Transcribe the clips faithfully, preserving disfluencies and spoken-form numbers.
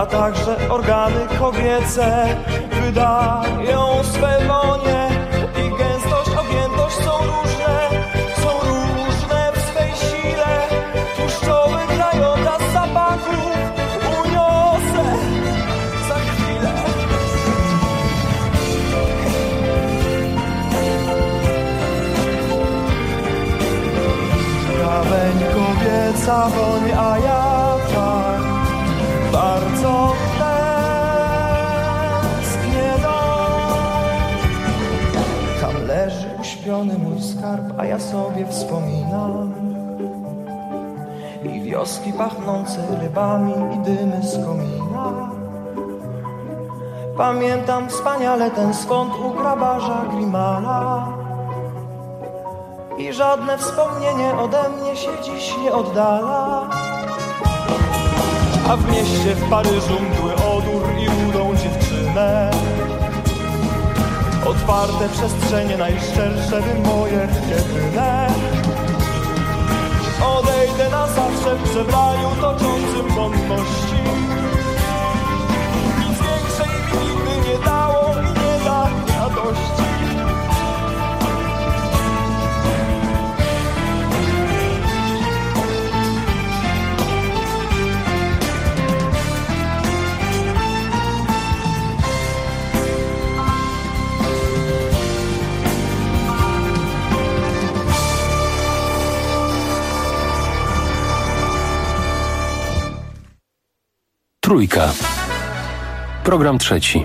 A także organy kobiece wydają swe wonie i gęstość, objętość są różne, są różne w swej sile. Tłuszczowy krajobraz zapachów uniosę za chwilę. Krawędź kobieca woń, a ja tak bardzo tęsknię dom. Tam leży uśpiony mój skarb, a ja sobie wspominam i wioski pachnące rybami i dymy z komina. Pamiętam wspaniale ten skąd u grabarza Grimala i żadne wspomnienie ode mnie się dziś nie oddala. A w mieście w Paryżu mgły odór i rudą dziewczynę. Otwarte przestrzenie najszczersze wy moje jedyne. Odejdę na zawsze w przebraniu toczącym wątpliwości. Nic większej mi nigdy nie dało i nie da radości. Trójka. Program trzeci.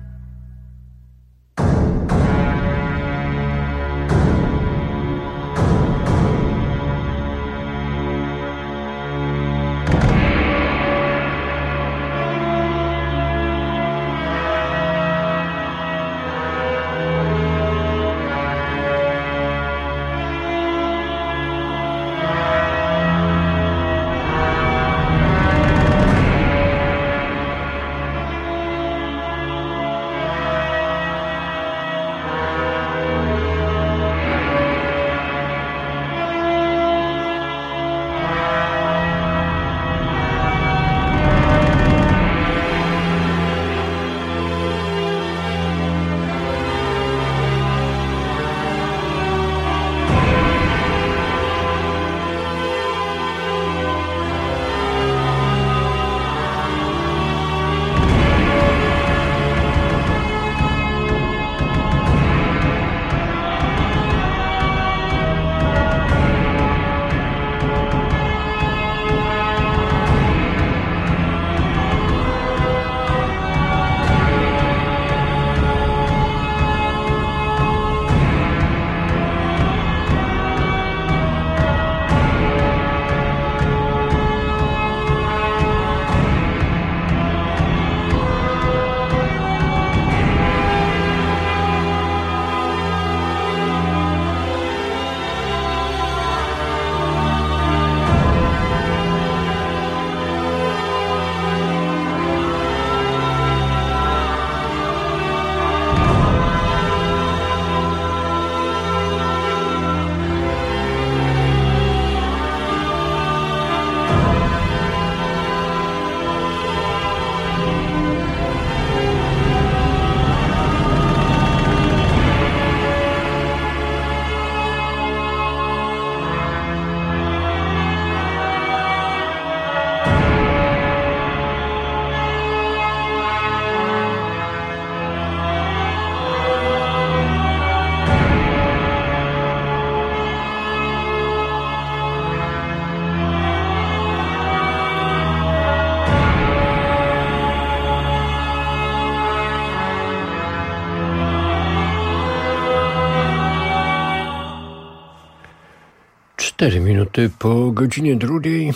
Cztery minuty po godzinie drugiej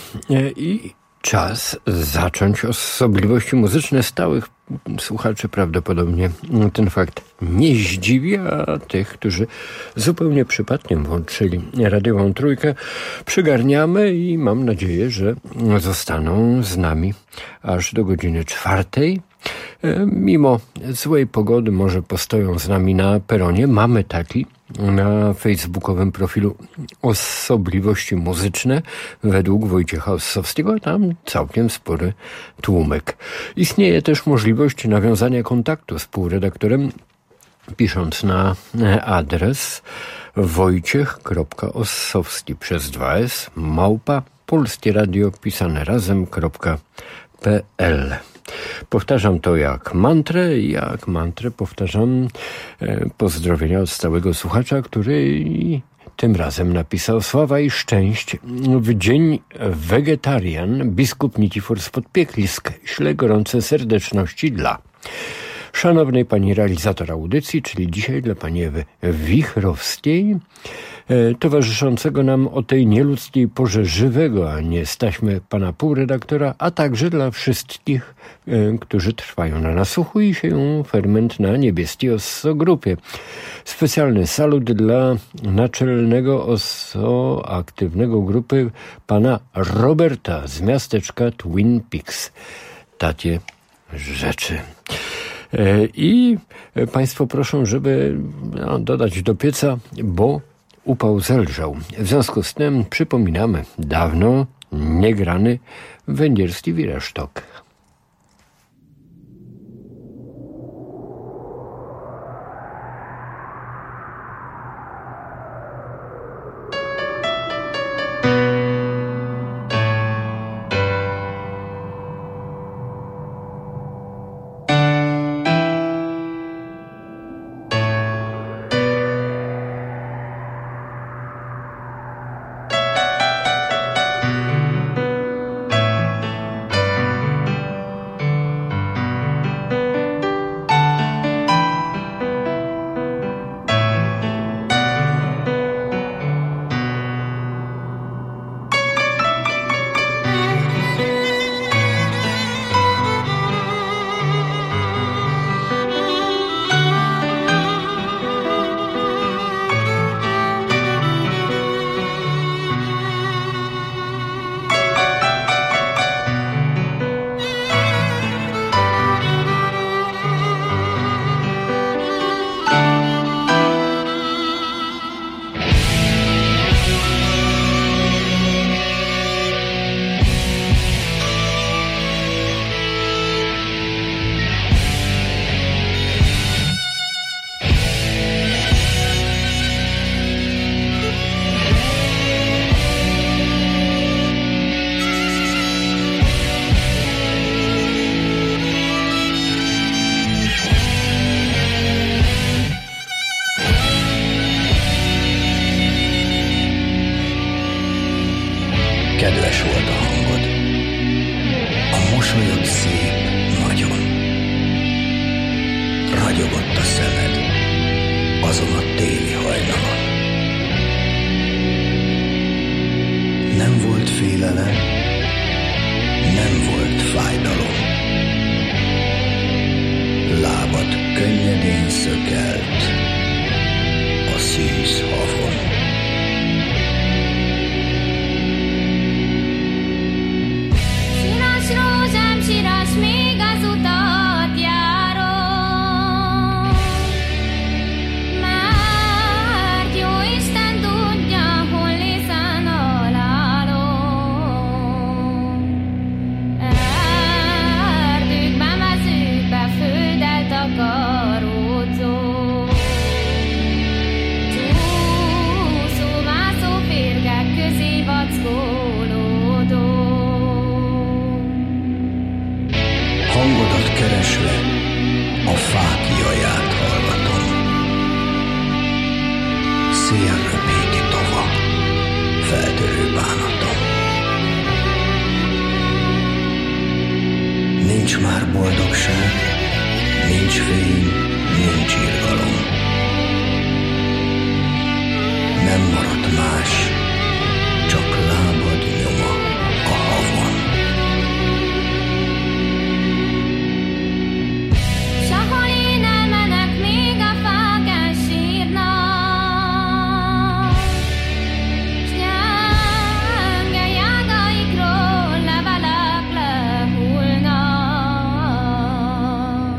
i czas zacząć osobliwości muzyczne stałych słuchaczy. Prawdopodobnie ten fakt nie zdziwi, a tych, którzy zupełnie przypadkiem włączyli radiową trójkę, przygarniamy i mam nadzieję, że zostaną z nami aż do godziny czwartej. Mimo złej pogody może postoją z nami na peronie. Mamy taki na facebookowym profilu Osobliwości Muzyczne według Wojciecha Ossowskiego. Tam całkiem spory tłumek. Istnieje też możliwość nawiązania kontaktu z współredaktorem, pisząc na adres wojciech.ossowski przez dwa s małpa polskie radio pisane razem.pl. Powtarzam to jak mantrę, jak mantrę powtarzam e, pozdrowienia od stałego słuchacza, który tym razem napisał: sława i szczęść w dzień wegetarian, biskup Nikifor z Podpieklisk, śle gorące serdeczności dla szanownej pani realizator audycji, czyli dzisiaj dla pani Ewy Wichrowskiej, towarzyszącego nam o tej nieludzkiej porze żywego, a nie staśmy pana półredaktora, a także dla wszystkich, którzy trwają na nasłuchu i sieją ferment na niebieskiej Osso Grupie. Specjalny salut dla naczelnego Osso aktywnego grupy pana Roberta z miasteczka Twin Peaks. Takie rzeczy. I państwo proszą, żeby no, dodać do pieca, bo upał zelżał. W związku z tym przypominamy dawno niegrany węgierski wirasztok. Kedves volt a hangod, a mosolyod szép nagyon. Ragyogott a szemed azon a téli hajnalon. Nem volt félelem, nem volt fájdalom. Lábad könnyedén szökelt a szűz havon. Rózsám, siras, még az utat járom. Mert jó Isten tudja, hol lészen halálom. Erdőkben, mezőkbe, földdel takaródzó. Csúszó-mászó férgek közé vackolódó. Hangodat keresve a fák jaját hallgatom. Szél röpíti tova, feltörő bánatom. Nincs már boldogság, nincs fény, nincs irgalom. Nem maradt más, csak lábad nyoma a havon. Jágaikról levelek lehúlnak.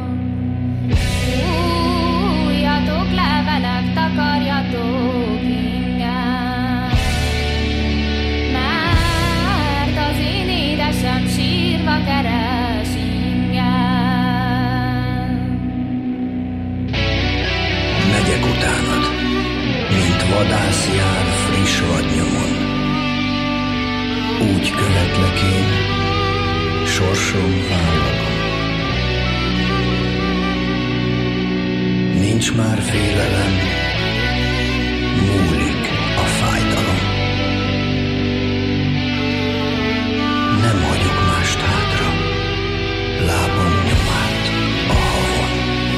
vadász jár friss vadnyomon. Úgy követlek én, sorsom vállalom. Nincs már félelem, múlik a fájdalom. Nem hagyok mást hátra, lábam nyomát a havon.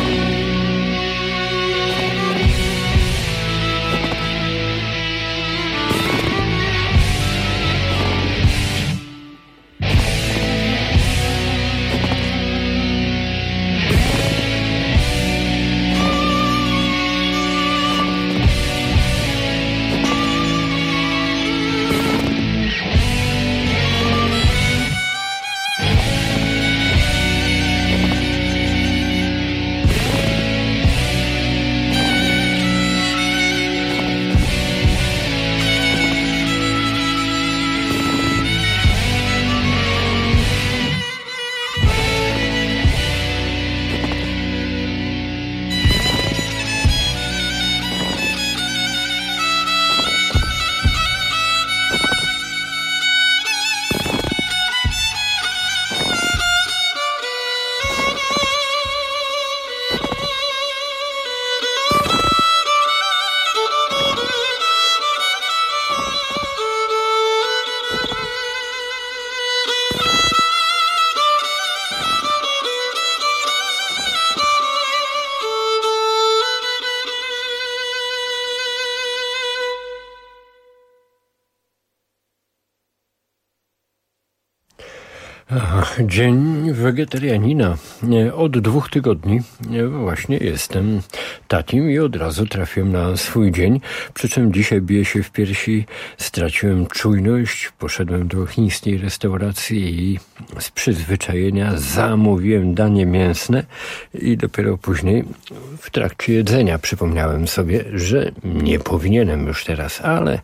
Dzień wegetarianina. Od dwóch tygodni właśnie jestem takim i od razu trafiłem na swój dzień, przy czym dzisiaj biję się w piersi, straciłem czujność, poszedłem do chińskiej restauracji i z przyzwyczajenia zamówiłem danie mięsne i dopiero później w trakcie jedzenia przypomniałem sobie, że nie powinienem już teraz, ale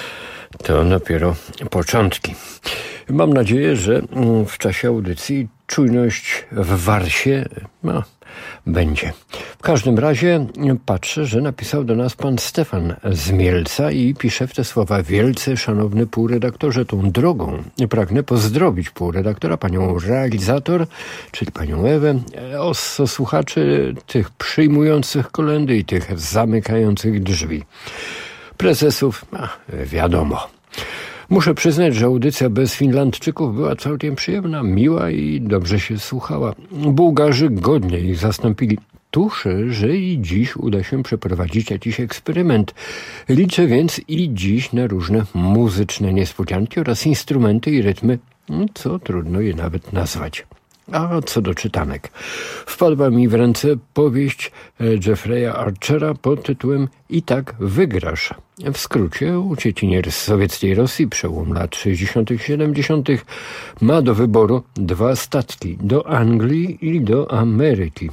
to dopiero początki. Mam nadzieję, że w czasie audycji czujność w warsie no, będzie. W każdym razie patrzę, że napisał do nas pan Stefan z Mielca i pisze w te słowa: wielce szanowny półredaktorze, tą drogą pragnę pozdrowić półredaktora, panią realizator, czyli panią Ewę, osso słuchaczy tych przyjmujących kolędy i tych zamykających drzwi. Prezesów, a, wiadomo. Muszę przyznać, że audycja bez Finlandczyków była całkiem przyjemna, miła i dobrze się słuchała. Bułgarzy godnie ich zastąpili. Tuszę, że i dziś uda się przeprowadzić jakiś eksperyment. Liczę więc i dziś na różne muzyczne niespodzianki oraz instrumenty i rytmy, co trudno je nawet nazwać. A co do czytanek. Wpadła mi w ręce powieść Jeffreya Archera pod tytułem I tak wygrasz. W skrócie, uciekinier z sowieckiej Rosji, przełom lat sześćdziesiątych siedemdziesiątych ma do wyboru dwa statki, do Anglii i do Ameryki.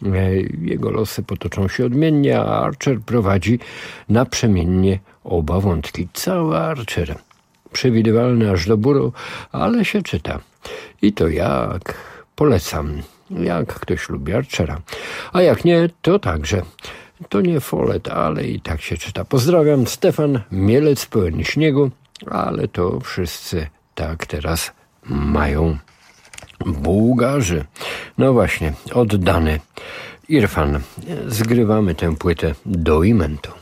Jego losy potoczą się odmiennie, a Archer prowadzi naprzemiennie oba wątki. Cały Archer. Przewidywalny aż do bólu, ale się czyta. I to jak... Polecam, jak ktoś lubi Archera. A jak nie, to także. To nie Follett, ale i tak się czyta. Pozdrawiam, Stefan, Mielec pełen śniegu, ale to wszyscy tak teraz mają. Bułgarzy. No właśnie, oddany Irfan. Zgrywamy tę płytę do imentu.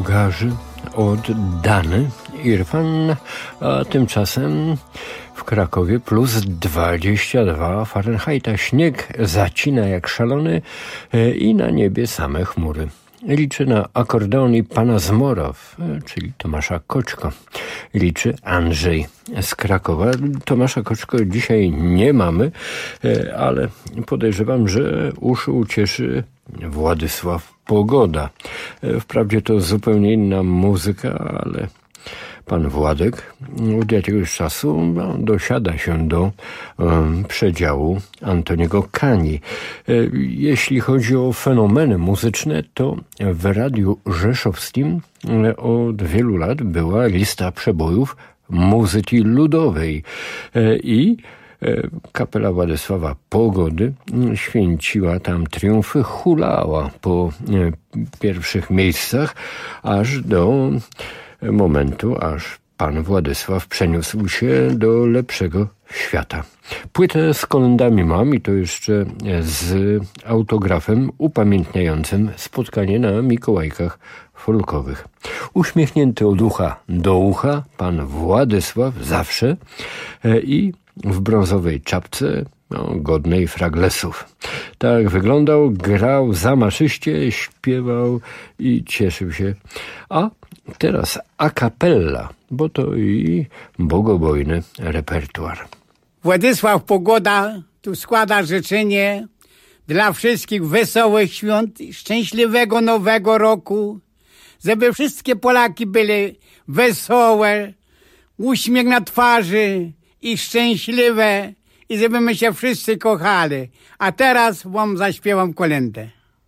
Bułgarzy oddany Irfan, a tymczasem w Krakowie plus dwadzieścia dwa Fahrenheita. Śnieg zacina jak szalony i na niebie same chmury. Liczy na akordeon i pana Zmorow, czyli Tomasza Koczko. Liczy Andrzej z Krakowa. Tomasza Koczko dzisiaj nie mamy, ale podejrzewam, że uszy ucieszy Władysław Pogoda. Wprawdzie to zupełnie inna muzyka, ale pan Władek od jakiegoś czasu no, dosiada się do um, przedziału Antoniego Kani. Jeśli chodzi o fenomeny muzyczne, to w Radiu Rzeszowskim od wielu lat była lista przebojów muzyki ludowej i kapela Władysława Pogody święciła tam triumfy, hulała po pierwszych miejscach, aż do momentu, aż pan Władysław przeniósł się do lepszego świata. Płytę z kolędami mam i to jeszcze z autografem upamiętniającym spotkanie na Mikołajkach folkowych. Uśmiechnięty od ucha do ucha, pan Władysław zawsze i w brązowej czapce, no, godnej fraglesów. Tak wyglądał, grał zamaszyście, śpiewał i cieszył się. A teraz a cappella, bo to i bogobojny repertuar. Władysław Pogoda tu składa życzenie dla wszystkich wesołych świąt, szczęśliwego nowego roku, żeby wszystkie Polaki byli wesołe, uśmiech na twarzy i szczęśliwe i żebyśmy się wszyscy kochali. A teraz wam zaśpiewam kolędę.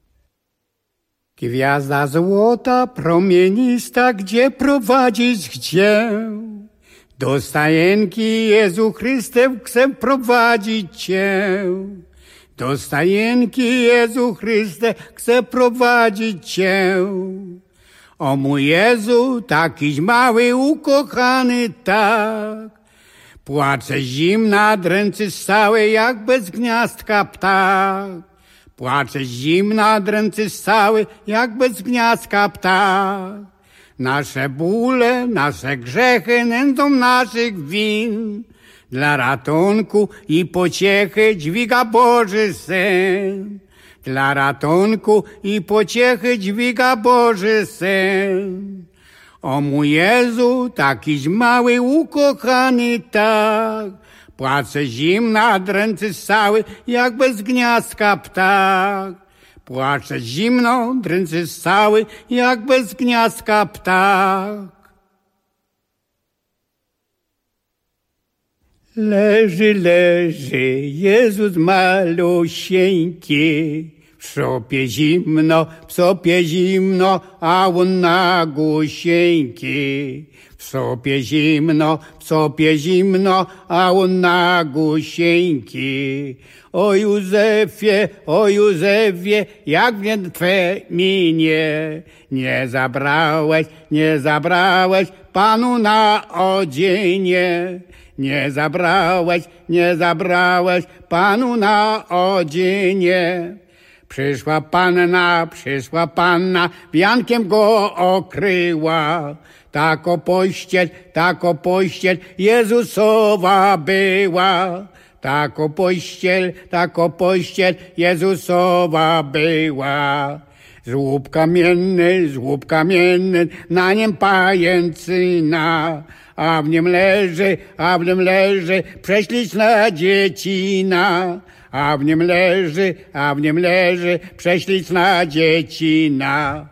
Gwiazda złota, promienista, gdzie prowadzić gdzie? Do stajenki Jezu Chryste chcę prowadzić Cię. Do stajenki Jezu Chryste chcę prowadzić Cię. O mój Jezu, takiś mały, ukochany tak. Płacze zimna, dręczy stałe, jak bez gniazdka ptak. Płacze zimna, dręczy stały, jak bez gniazdka ptak. Nasze bóle, nasze grzechy nędzą naszych win. Dla ratunku i pociechy dźwiga Boży Syn. Dla ratunku i pociechy dźwiga Boży Syn. O mój Jezu, takiś mały, ukochany tak. Płacze zimna, dręczy stały, jak bez gniazdka ptak. Płacze zimno, dręczy stały, jak bez gniazdka ptak. Leży, leży Jezus malusieńki, w szopie zimno, w szopie zimno, a on na gusieńki. W szopie zimno, w szopie zimno, a on na gusieńki. O Józefie, o Józefie, jak mnie twe minie. Nie zabrałeś, nie zabrałeś Panu na odzienie. Nie zabrałeś, nie zabrałeś Panu na odzienie. Przyszła panna, przyszła panna, wiankiem go okryła. Tako pościel, tako pościel Jezusowa była. Tako pościel, tako pościel Jezusowa była. Żłób kamienny, żłób kamienny, na niem pajęcyna. A w nim leży, a w nim leży prześliczna dziecina. A w nim leży, a w nim leży prześliczna dziecina.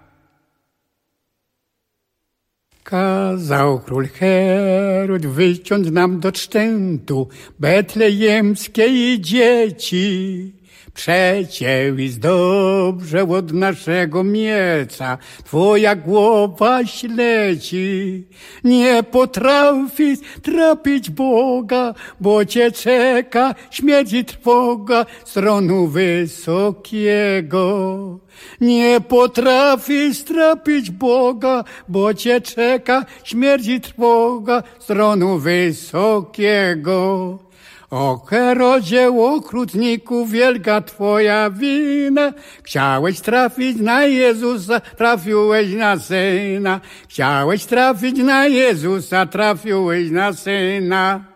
Kazał król Herod wyciąć nam do czczętu betlejemskie dzieci. Przecięł jest dobrze od naszego miecza, twoja głowa śleci. Nie potrafisz trapić Boga, bo cię czeka śmierć i trwoga z tronu wysokiego. Nie potrafisz trapić Boga, bo cię czeka śmierć i trwoga z tronu wysokiego. O Herodzie, okrutniku, wielka twoja wina. Chciałeś trafić na Jezusa, trafiłeś na Syna. Chciałeś trafić na Jezusa, trafiłeś na Syna.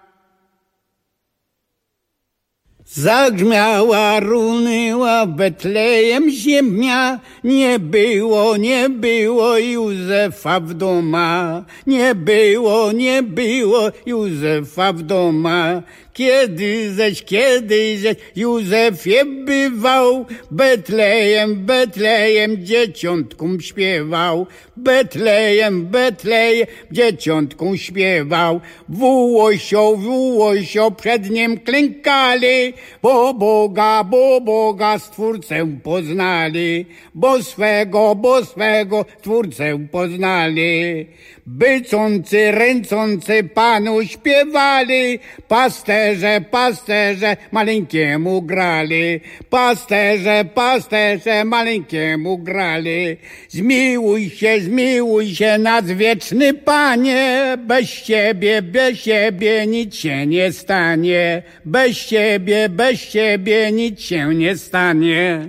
Zagrzmiała, runęła Betlejem ziemia, nie było, nie było Józefa w doma. Nie było, nie było Józefa w doma. Kiedy ześ, kiedy ześ Józefie bywał, Betlejem, Betlejem dzieciątkom śpiewał. Betlejem, Betlejem dzieciątkom śpiewał. Wułosio, wułosio przed nim klękali, bo Boga, bo Boga Stwórcę poznali. Bo swego, bo swego Stwórcę poznali. Bycący, ręcący Panu śpiewali, pasterze, pasterze maleńkiemu grali. Pasterze, pasterze maleńkiemu grali. Zmiłuj się, zmiłuj się nas wieczny Panie, bez Ciebie, bez Ciebie nic się nie stanie. Bez Ciebie, bez Ciebie nic się nie stanie.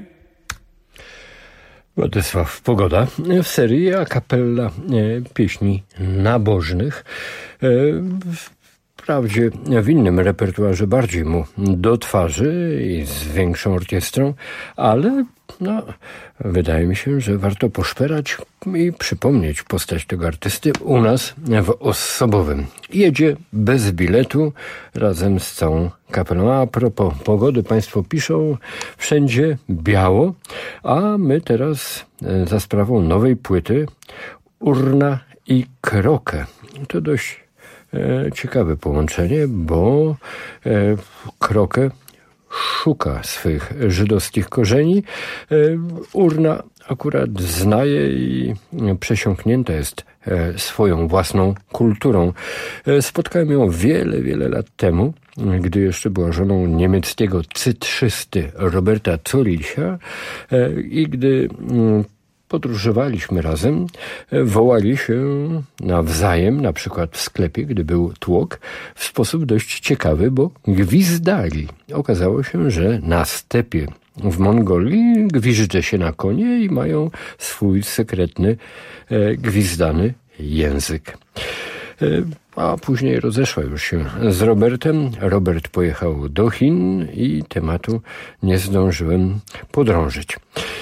Władysław Pogoda w serii a cappella pieśni nabożnych. Wprawdzie w innym repertuarze bardziej mu do twarzy i z większą orkiestrą, ale no, wydaje mi się, że warto poszperać i przypomnieć postać tego artysty u nas w Osobowym. Jedzie bez biletu razem z całą kapelą. A propos pogody, państwo piszą, wszędzie biało, a my teraz za sprawą nowej płyty Urna i Krokę. To dość e, ciekawe połączenie, bo e, Krokę szuka swych żydowskich korzeni. Urna akurat znaje i przesiąknięta jest swoją własną kulturą. Spotkałem ją wiele, wiele lat temu, gdy jeszcze była żoną niemieckiego cytrzysty Roberta Zollicha i gdy podróżowaliśmy razem, wołali się nawzajem, na przykład w sklepie, gdy był tłok, w sposób dość ciekawy, bo gwizdali. Okazało się, że na stepie w Mongolii gwizdże się na konie i mają swój sekretny, gwizdany język. A później rozeszła już się z Robertem. Robert pojechał do Chin i tematu nie zdążyłem podrążyć.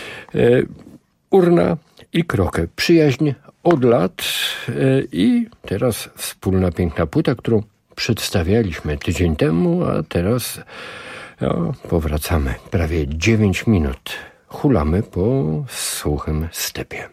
Urna i Krokę. Przyjaźń od lat i teraz wspólna piękna płyta, którą przedstawialiśmy tydzień temu, a teraz no, powracamy. Prawie dziewięć minut hulamy po suchym stepie.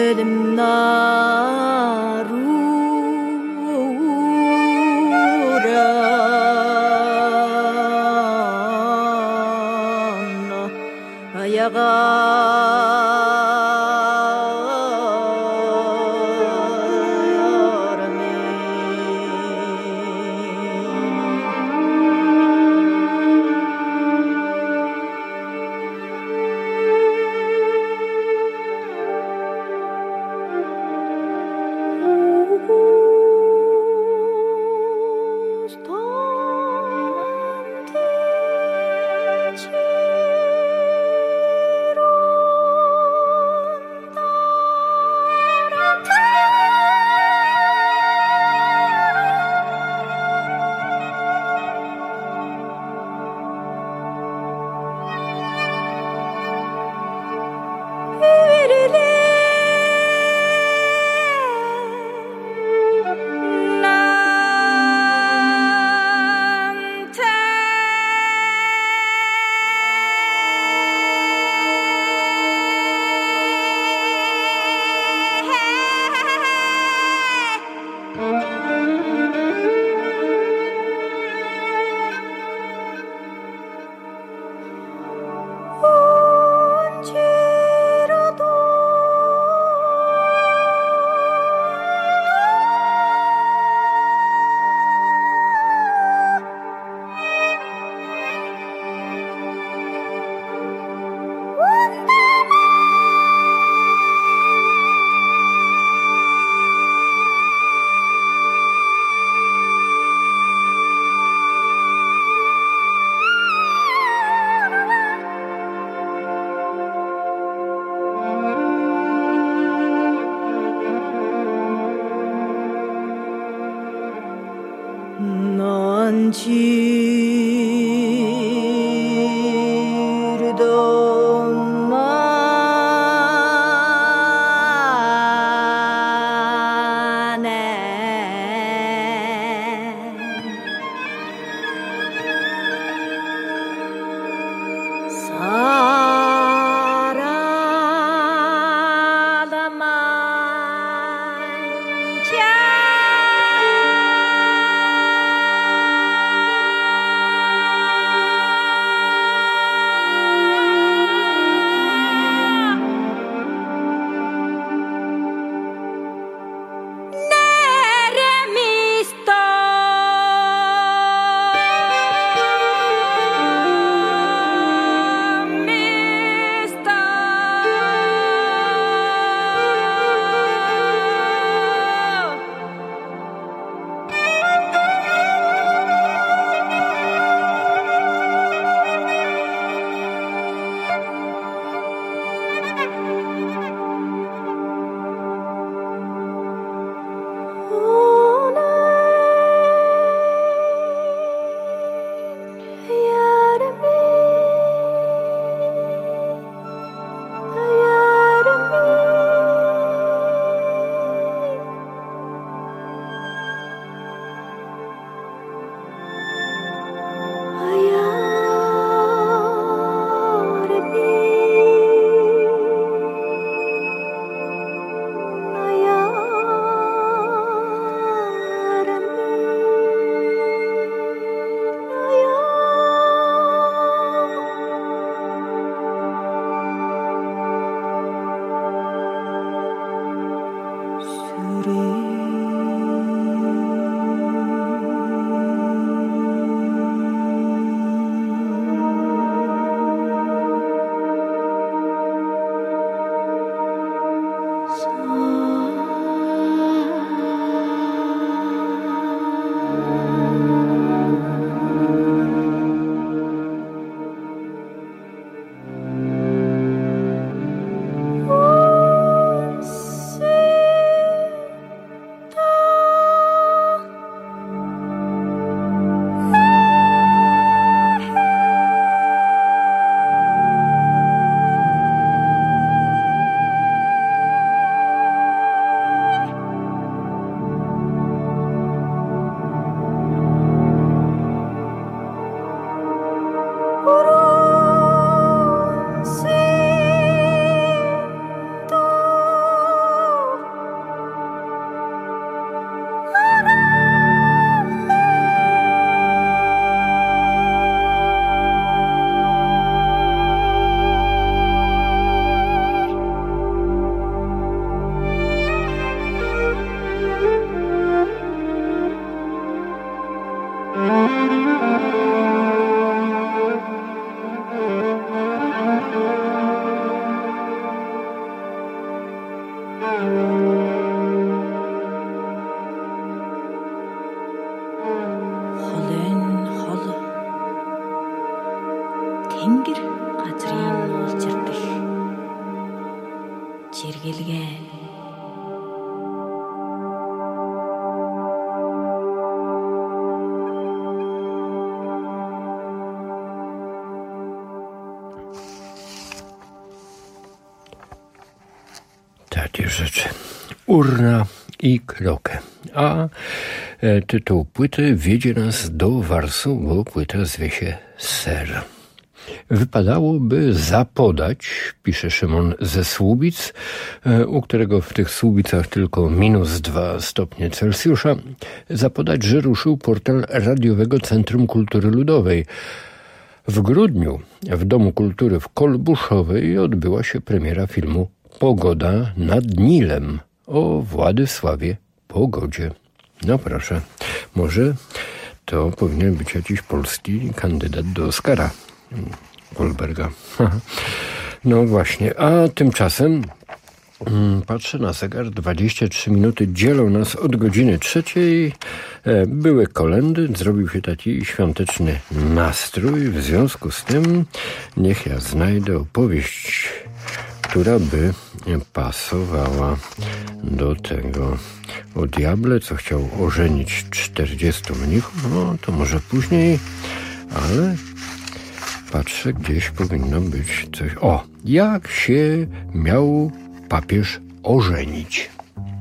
Elim narura Saralamanca Тэнгэр газрын уулзардаг жиргэлгээ takie rzeczy. Urna i krokę. A e, tytuł płyty wiedzie nas do Warsu, bo płyta zwie się Ser. Wypadałoby zapodać, pisze Szymon ze Słubic, e, u którego w tych Słubicach tylko minus dwa stopnie Celsjusza, zapodać, że ruszył portal Radiowego Centrum Kultury Ludowej. W grudniu w Domu Kultury w Kolbuszowej odbyła się premiera filmu Pogoda nad Nilem o Władysławie Pogodzie. No proszę, może to powinien być jakiś polski kandydat do Oscara Goldberga. No właśnie, a tymczasem hmm, patrzę na zegar, dwadzieścia trzy minuty dzielą nas od godziny trzeciej. Były kolędy, zrobił się taki świąteczny nastrój. W związku z tym niech ja znajdę opowieść, która by pasowała do tego. O diable, co chciał ożenić czterdziestu mnichów, no to może później, ale patrzę, gdzieś powinno być coś. O, jak się miał papież ożenić?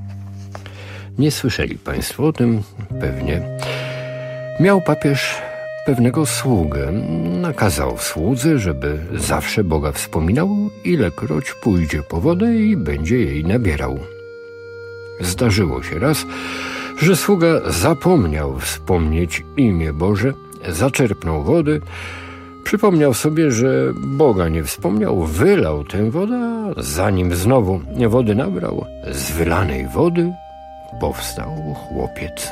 Nie słyszeli państwo o tym pewnie. Miał papież pewnego sługę. Nakazał słudze, żeby zawsze Boga wspominał, ilekroć pójdzie po wodę i będzie jej nabierał. Zdarzyło się raz, że sługa zapomniał wspomnieć imię Boże, zaczerpnął wody, przypomniał sobie, że Boga nie wspomniał, wylał tę wodę, a zanim znowu wody nabrał, z wylanej wody powstał chłopiec.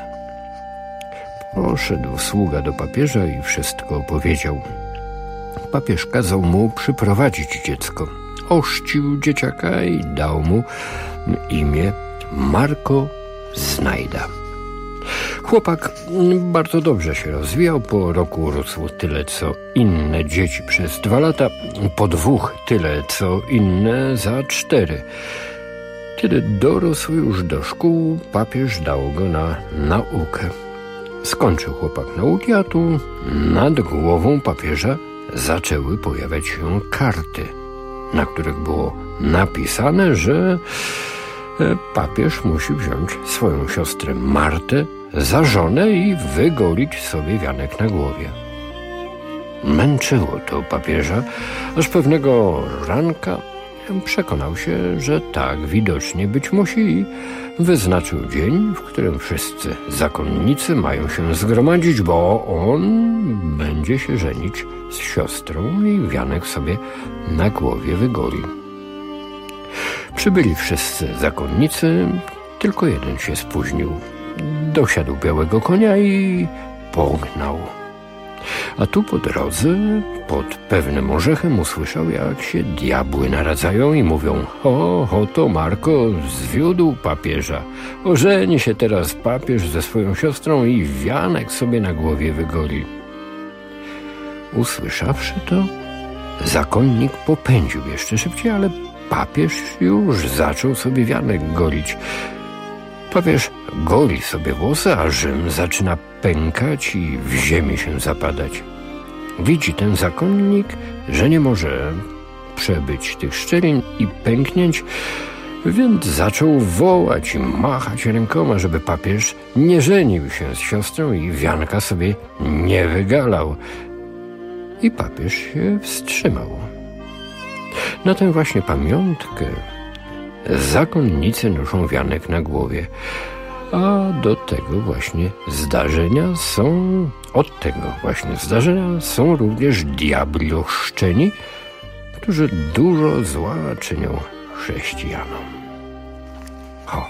Poszedł sługa do papieża i wszystko opowiedział. Papież kazał mu przyprowadzić dziecko. Ochrzcił dzieciaka i dał mu imię Marko Znajda. Chłopak bardzo dobrze się rozwijał. Po roku urósł tyle, co inne dzieci przez dwa lata. Po dwóch tyle, co inne za cztery. Kiedy dorósł już do szkół, papież dał go na naukę. Skończył chłopak nauki, a tu nad głową papieża zaczęły pojawiać się karty, na których było napisane, że papież musi wziąć swoją siostrę Martę za żonę i wygolić sobie wianek na głowie. Męczyło to papieża, aż pewnego ranka przekonał się, że tak widocznie być musi i wyznaczył dzień, w którym wszyscy zakonnicy mają się zgromadzić, bo on będzie się żenić z siostrą i wianek sobie na głowie wygoli. Przybyli wszyscy zakonnicy, tylko jeden się spóźnił. Dosiadł białego konia i pognał. A tu po drodze, pod pewnym orzechem usłyszał, jak się diabły naradzają i mówią: o, oto Marko zwiódł papieża. Ożeni się teraz papież ze swoją siostrą i wianek sobie na głowie wygoli. Usłyszawszy to, zakonnik popędził jeszcze szybciej, ale papież już zaczął sobie wianek golić. Papież goli sobie włosy, a Rzym zaczyna pękać i w ziemi się zapadać. Widzi ten zakonnik, że nie może przebyć tych szczelin i pęknięć, więc zaczął wołać i machać rękoma, żeby papież nie żenił się z siostrą i wianka sobie nie wygalał. I papież się wstrzymał. Na tę właśnie pamiątkę zakonnicy noszą wianek na głowie, a do tego właśnie zdarzenia są, od tego właśnie zdarzenia są również diabli ochrzczeni, którzy dużo zła czynią chrześcijanom. O,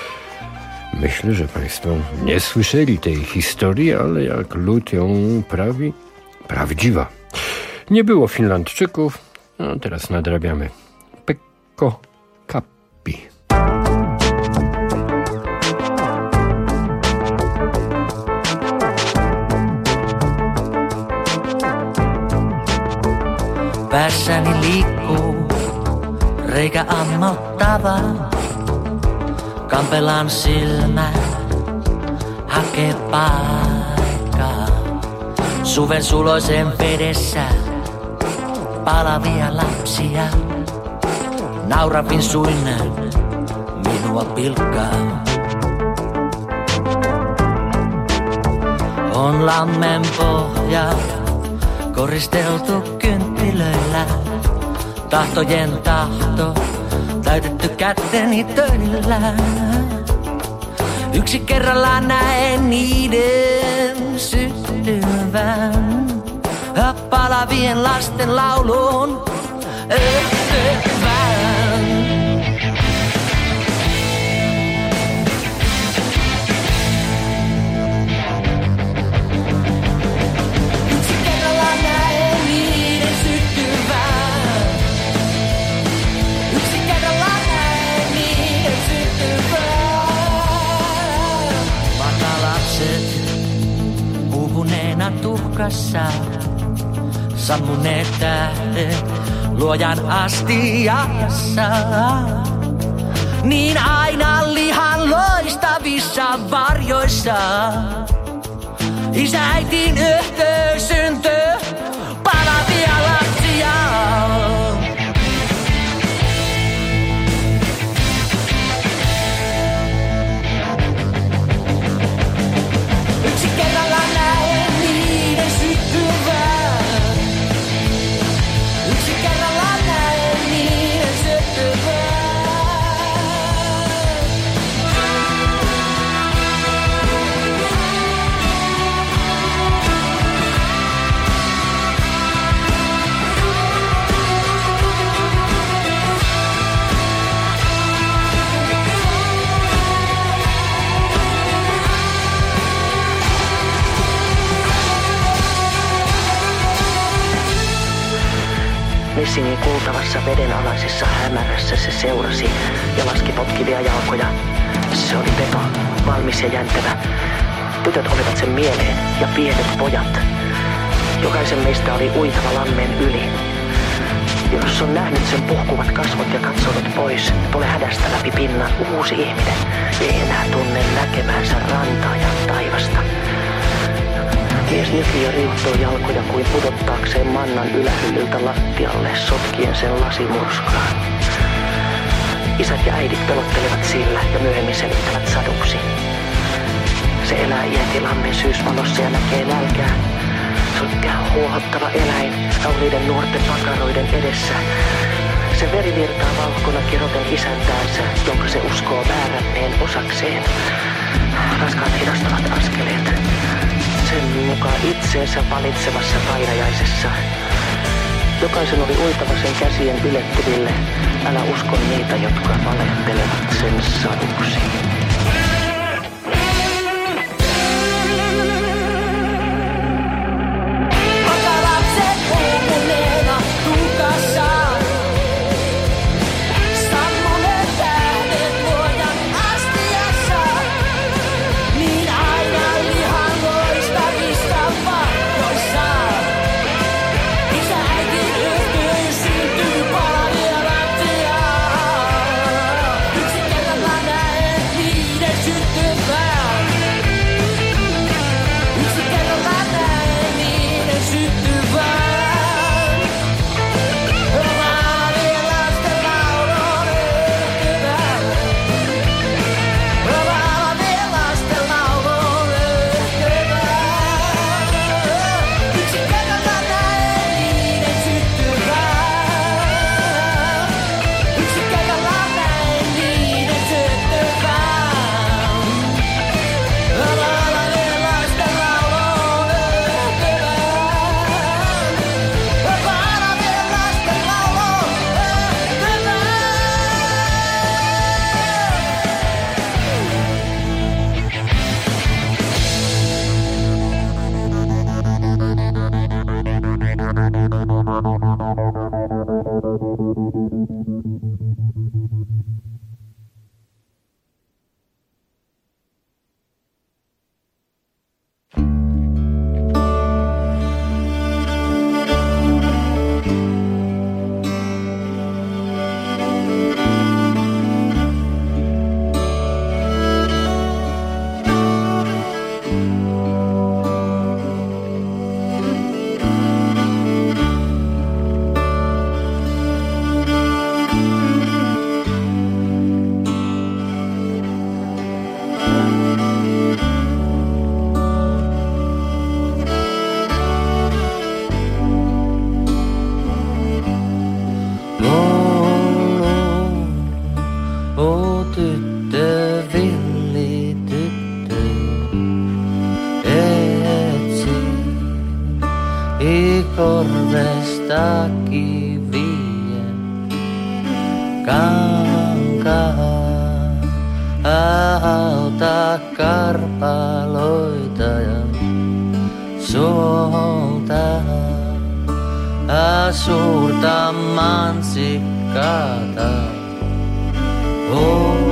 myślę, że państwo nie słyszeli tej historii, ale jak lud ją prawi, prawdziwa. Nie było Finlandczyków, no teraz nadrabiamy. Pekko Kappi. Päässäni liikkuu reikä ammottava. Kampelan silmä hakee paikkaa. Suven suloisen vedessä palavia lapsia. Nauravin suin minua pilkkaa. On lammen pohja koristeltu kynttilöillä. Tahtojen tahto täytetty kätteni töillä. Yksi kerrallaan näen niiden syttyvän. Palavien lasten lauluun yhtyvän. Yksi kerrallaan näen niiden syttyvän. Yksi kerrallaan näen niiden syttyvän. Matalapset puhuneena tuhkassa. Sammuneet tähdet luojan astiassa. Niin aina lihan loistavissa varjoissa. Isä äitin yhteisöntö palavia lapsia. Yksi kerrallaan näen niiden syttyvän. Yksi kerrallaan näen niiden syttyvän. Messingin kultavassa vedenalaisessa hämärässä se seurasi ja laski potkivia jalkoja. Se oli veto, valmis ja jäntevä. Tytöt olivat sen mieleen ja pienet pojat. Jokaisen meistä oli uitava lammen yli. Jos on nähnyt sen puhkuvat kasvot ja katsonut pois, tulee hädästä läpi pinnan uusi ihminen. Ei enää tunne näkemänsä rantaa ja taivasta. Mies nyki ja riuhtoi jalkoja kuin pudottaakseen mannan ylähyllyltä lattialle sotkien sen lasimurskaan. Isät ja äidit pelottelevat sillä ja myöhemmin selittävät saduksi. Se elää iäti lammen syysvalossa ja näkee nälkää. Se on ikään huohottava eläin kauniiden nuorten pakaroiden edessä. Se veri virtaa valkona kiroten isäntäänsä, jonka se uskoo määränneen osakseen. Raskaat hidastavat askeleet. Sen mukaan itseensä valitsevassa painajaisessa. Jokaisen oli uitava sen käsien ylettyville. Älä usko niitä, jotka valehtelevat sen saduksi. Yksi kerrallaan näen tyttö, villi tyttö, etsi i korvesta kivien kankaa. Auta karpaloita ja suolta suurta mansikkaata. Oh,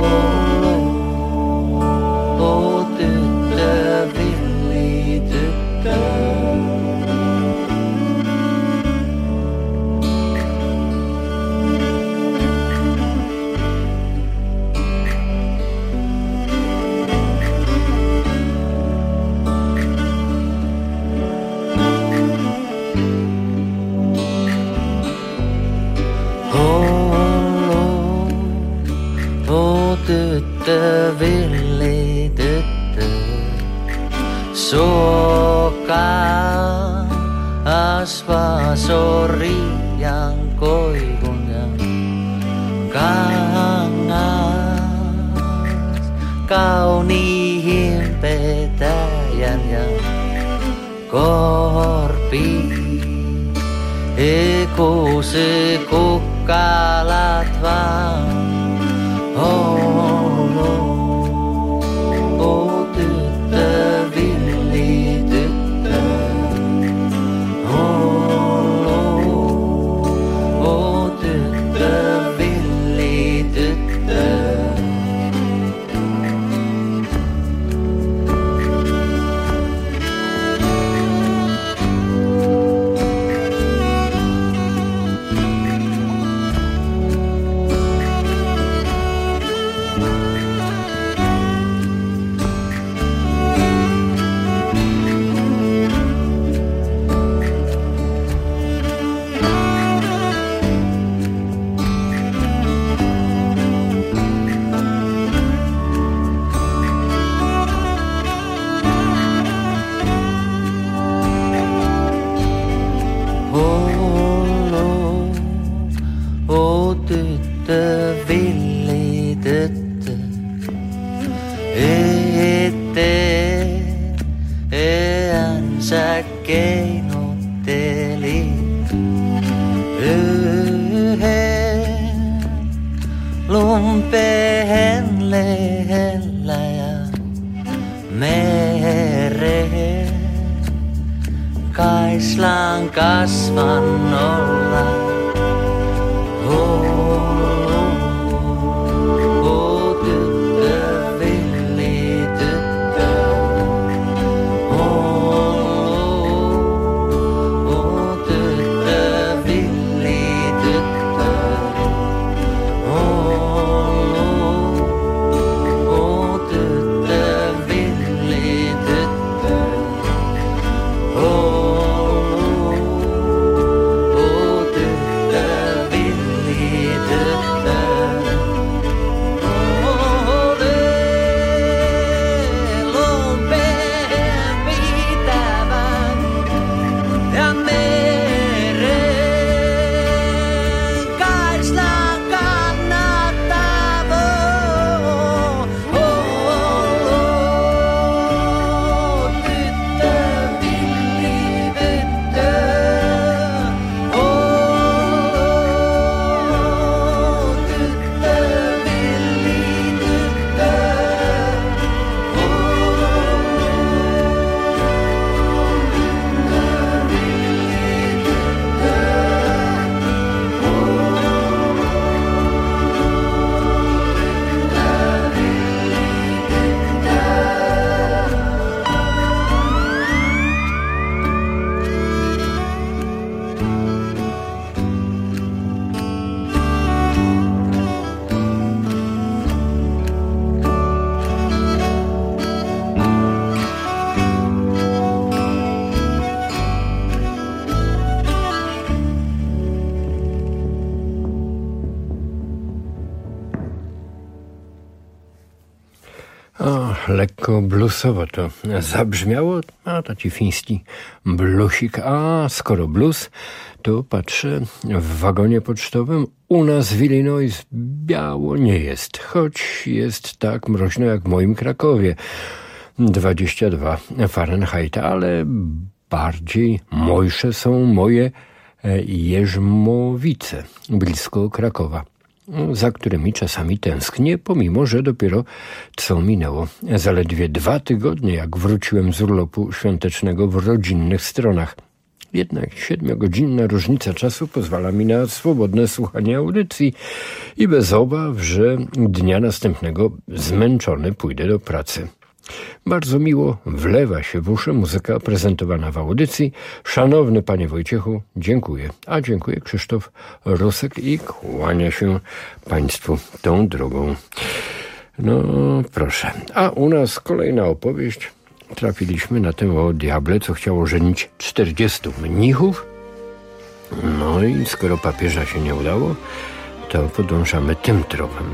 oh, tyttö, villi tyttö. Tyttö, villi tyttö, suokaa asvaa sorian koivun ja kangas kauniihin petäjän ja korpi ikuisi kukkalat vaan. Oh, oh, tyttö, villi tyttö. Oh, oh, tyttö, villi tyttö. Keinotteli yhden lumpeen lehellä ja mereen kaislan kasvannolla. Oh, oh, tyttö, villi tyttö. Oh, O, lekko bluesowo to zabrzmiało, a taki fiński blusik. A skoro blues, to patrzę, w wagonie pocztowym u nas w Illinois biało nie jest, choć jest tak mroźno jak w moim Krakowie. dwadzieścia dwa Fahrenheita, ale bardziej mojsze są moje Jerzmowice, blisko Krakowa, za którymi czasami tęsknię, pomimo że dopiero co minęło zaledwie dwa tygodnie, jak wróciłem z urlopu świątecznego w rodzinnych stronach. Jednak siedmiogodzinna różnica czasu pozwala mi na swobodne słuchanie audycji i bez obaw, że dnia następnego zmęczony pójdę do pracy. Bardzo miło wlewa się w uszy muzyka prezentowana w audycji. Szanowny panie Wojciechu, dziękuję. A dziękuję Krzysztof Rusek i kłania się państwu tą drogą. No proszę. A u nas kolejna opowieść. Trafiliśmy na tę o diable, co chciało żenić czterdziestu mnichów. No i skoro papieża się nie udało, to podążamy tym tropem.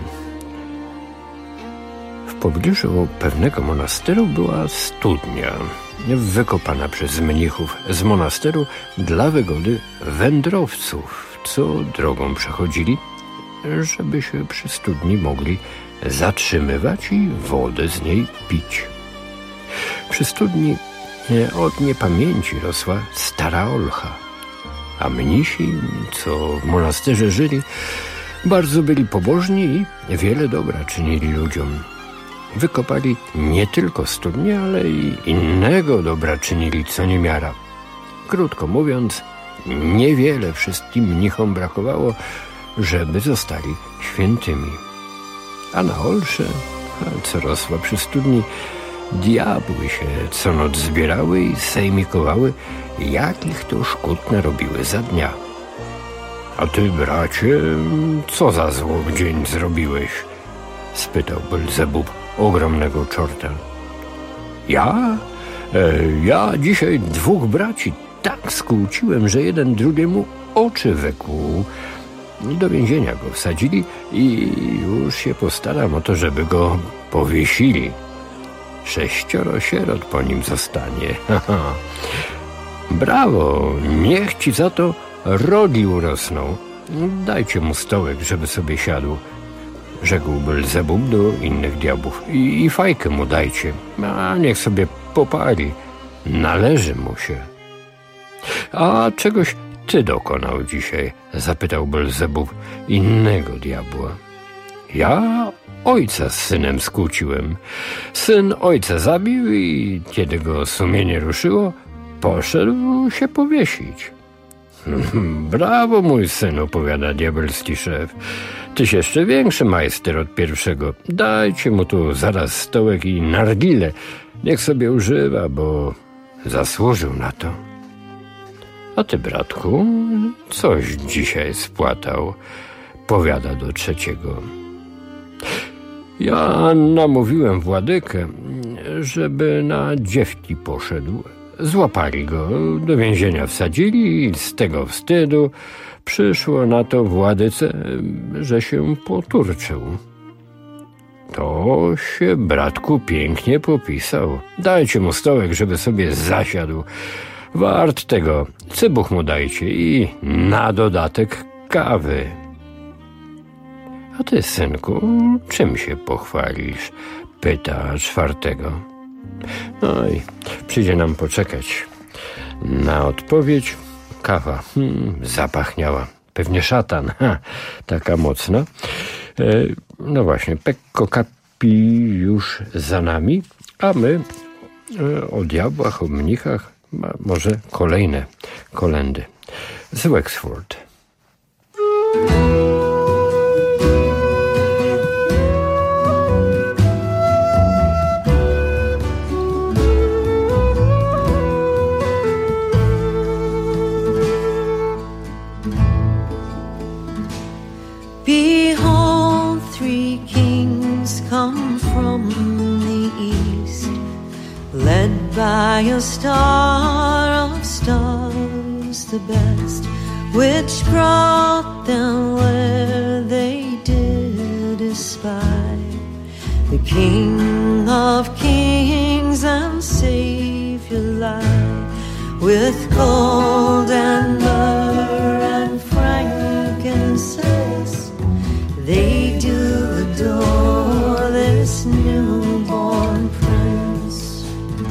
W pobliżu pewnego monasteru była studnia, wykopana przez mnichów z monasteru dla wygody wędrowców, co drogą przechodzili, żeby się przy studni mogli zatrzymywać i wodę z niej pić. Przy studni od niepamięci rosła stara olcha, a mnisi, co w monasterze żyli, bardzo byli pobożni i wiele dobra czynili ludziom. Wykopali nie tylko studnię, ale i innego dobra czynili co niemiara. Krótko mówiąc, niewiele wszystkim mnichom brakowało, żeby zostali świętymi. A na olsze, co rosła przy studni, diabły się co noc zbierały i sejmikowały, jakich to szkód narobiły za dnia. A ty, bracie, co za złodzień zrobiłeś? Spytał Belzebub ogromnego czorta. Ja? E, ja dzisiaj dwóch braci tak skłóciłem, że jeden drugiemu oczy wykłuł. Do więzienia go wsadzili i już się postaram o to, żeby go powiesili. Sześcioro sierot po nim zostanie. Brawo, niech ci za to rogi urosną. Dajcie mu stołek, żeby sobie siadł, rzekł Belzebub do innych diabłów. I, i fajkę mu dajcie, a niech sobie popali. Należy mu się. A czegoś ty dokonał dzisiaj? Zapytał Belzebub innego diabła. Ja ojca z synem skłóciłem. Syn ojca zabił i kiedy go sumienie ruszyło, poszedł się powiesić. Brawo, mój synu, powiada diabelski szef. Tyś jeszcze większy majster od pierwszego. Dajcie mu tu zaraz stołek i nargilę. Niech sobie używa, bo zasłużył na to. A ty, bratku, coś dzisiaj spłatał, powiada do trzeciego. Ja namówiłem władykę, żeby na dziewki poszedł. Złapali go, do więzienia wsadzili i z tego wstydu przyszło na to władyce, że się poturczył. To się, bratku, pięknie popisał. Dajcie mu stołek, żeby sobie zasiadł. Wart tego, cybuch mu dajcie i na dodatek kawy. A ty, synku, czym się pochwalisz? Pyta czwartego. No i przyjdzie nam poczekać na odpowiedź. Kawa hmm, zapachniała. Pewnie szatan, ha, taka mocna. E, no właśnie, Pekko Kapi już za nami, a my e, o diabłach, o mnichach, a może kolejne kolendy z Wexford. Behold, three kings come from the east, led by a star of stars, the best, which brought them where they did espy the King of kings and Savior lie, with gold and myrrh and frankincense. They do adore this newborn prince.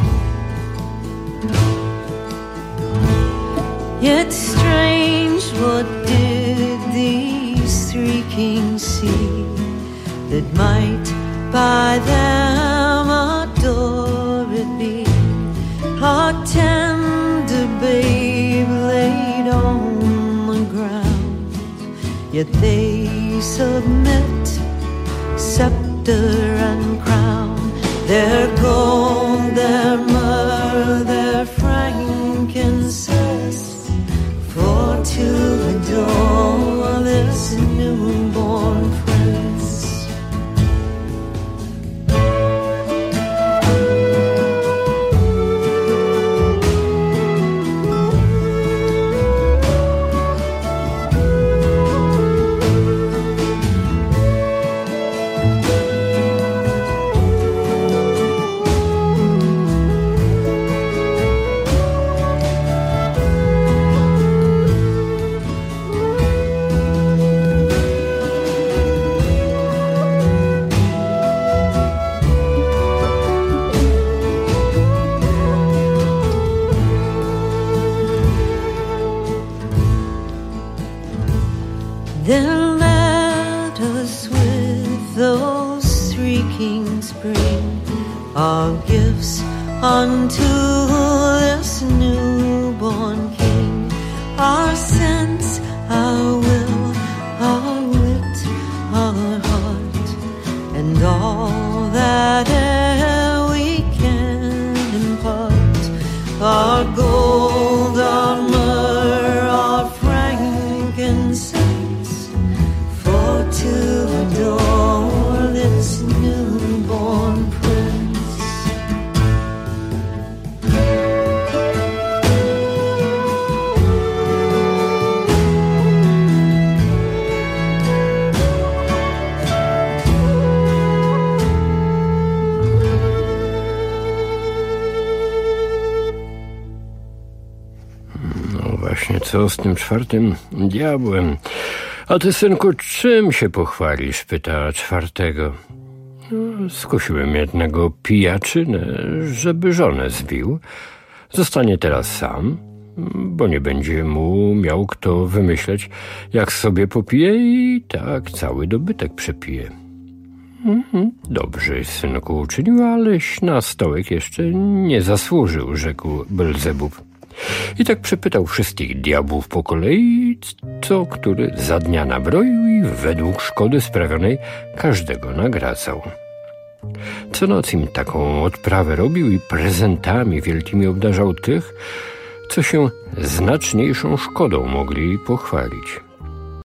Yet strange, what did these three kings see that might by them adored be? A tender babe laid on the ground, yet they submit, scepter and crown, their gold, their myrrh, their frankincense, for to adore this newborn prince. Then let us with those three kings bring our gifts unto this newborn King, our sense, our will, our wit, our heart, and all that e'er we can impart, our gold, our myrrh, our frankincense, to adore this newborn prince. No właśnie, co z tym czwartym diabłem? A ty, synku, czym się pochwalisz? Pyta czwartego. No, skusiłem jednego pijaczynę, żeby żonę zbił. Zostanie teraz sam, bo nie będzie mu miał kto wymyśleć, jak sobie popije i tak cały dobytek przepije. Mhm, dobrze, synku, uczynił, aleś na stołek jeszcze nie zasłużył, rzekł Belzebub. I tak przepytał wszystkich diabłów po kolei, co który za dnia nabroił i według szkody sprawionej każdego nagradzał. Co noc im taką odprawę robił i prezentami wielkimi obdarzał tych, co się znaczniejszą szkodą mogli pochwalić.